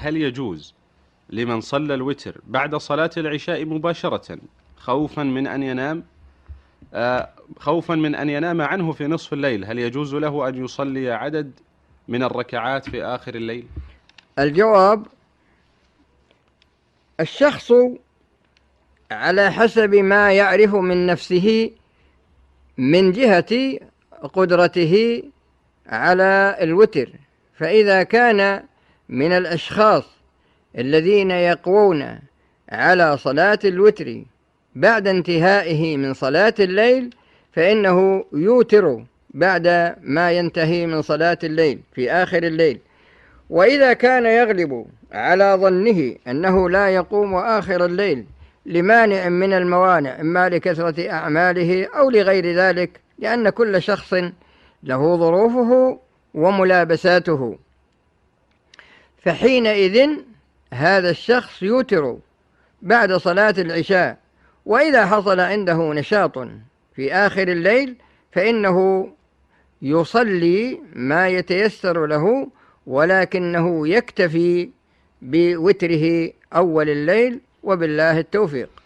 هل يجوز لمن صلى الوتر بعد صلاة العشاء مباشرة خوفا من أن ينام عنه في نصف الليل، هل يجوز له أن يصلي عدد من الركعات في آخر الليل؟ الجواب: الشخص على حسب ما يعرف من نفسه من جهة قدرته على الوتر، فإذا كان من الأشخاص الذين يقوون على صلاة الوتر بعد انتهائه من صلاة الليل فإنه يوتر بعد ما ينتهي من صلاة الليل في آخر الليل. وإذا كان يغلب على ظنه أنه لا يقوم آخر الليل لمانع من الموانع، إما لكثرة أعماله أو لغير ذلك، لأن كل شخص له ظروفه وملابساته، فحينئذ هذا الشخص يوتر بعد صلاة العشاء. وإذا حصل عنده نشاط في آخر الليل فإنه يصلي ما يتيسر له، ولكنه يكتفي بوتره أول الليل، وبالله التوفيق.